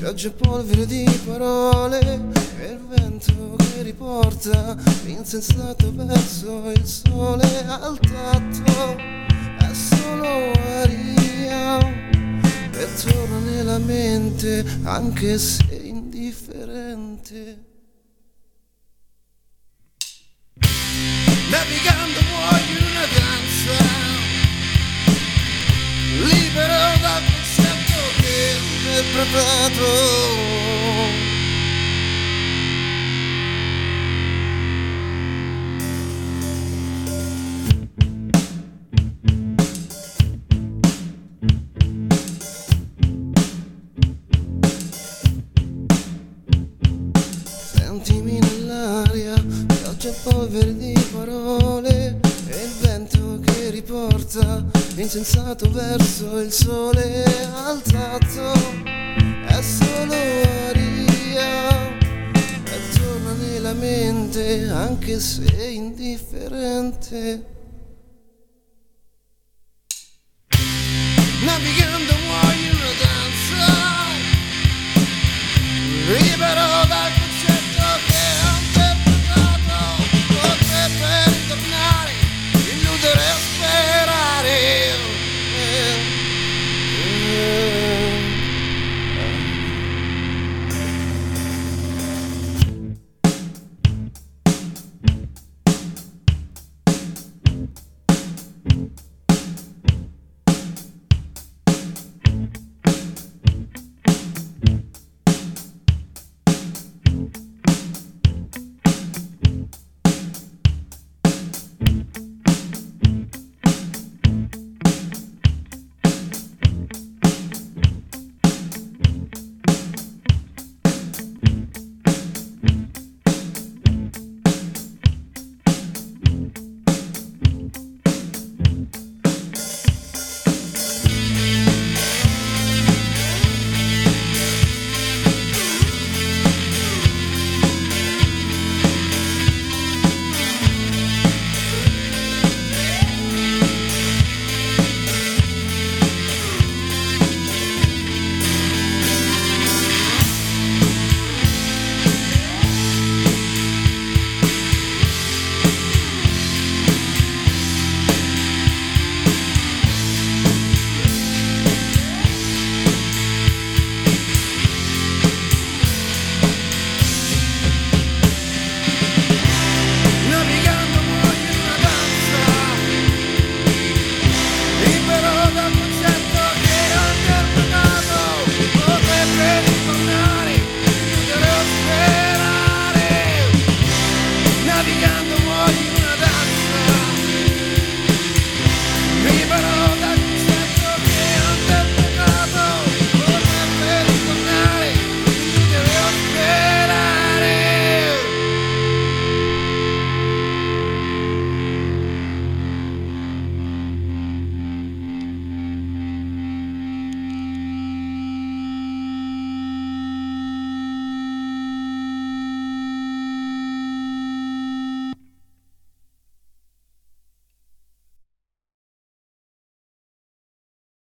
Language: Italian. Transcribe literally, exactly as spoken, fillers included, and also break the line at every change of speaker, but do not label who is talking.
pioggia e polvere di parole, e il vento che riporta insensato verso il sole al tatto, è solo aria e torna nella mente anche se indifferente. Navigando muoio in una danza, libero dal concetto che interpretato. Sentimi nell'aria, pioggia e polvere di parole, e il vento che riporta insensato verso il sole al tatto, è solo aria e torna nella mente anche se indifferente.